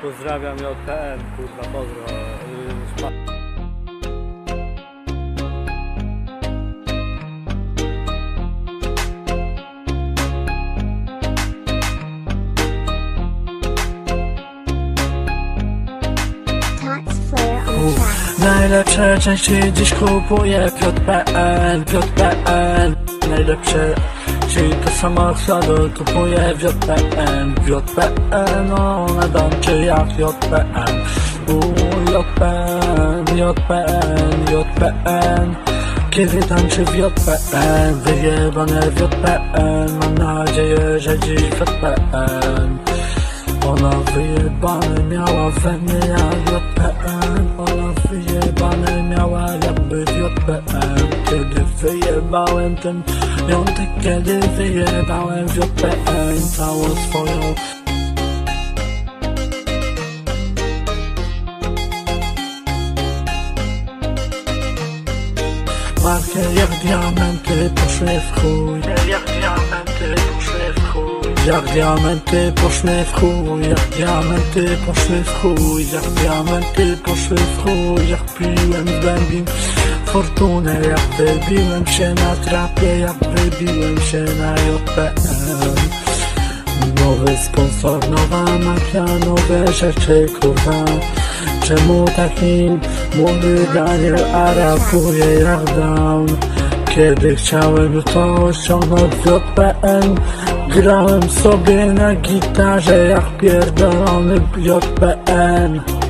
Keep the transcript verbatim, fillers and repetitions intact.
Pozdrawiam J P N, kurwa, pozdro. Yy, Najlepsze części dziś kupuję w J P N, w J P N. Najlepsze części to samochody kupuję w J P N, w J P N. One dączy jak J P N. Uuu, J P N, J P N, J P N. Kiedy tańczy w J P N, wyjebane w J P N. Mam nadzieję, że dziś w J P N. Ona wyjebane miała we mnie jak J P N. Ona wyjebane miała jakby w J P N. Kiedy wyjebałem ten piątek, kiedy wyjebałem w J P N całą swoją markę jak diamenty poszły w chuj. Jak diamenty poszły w chuj. Jak diamenty poszły w chuj. Jak diamenty poszły w chuj. Jak diamenty poszły w chuj. Jak piłem z bębin fortunę. Jak wybiłem się na trapie. Jak wybiłem się na J P N. Nowy sponsor, nowa mafia, nowe rzeczy, kurwa. Czemu taki młody Daniel A rapuje jak down? Kiedy chciałem to ściągnąć w J P N, grałem sobie na gitarze jak pierdolony J P N.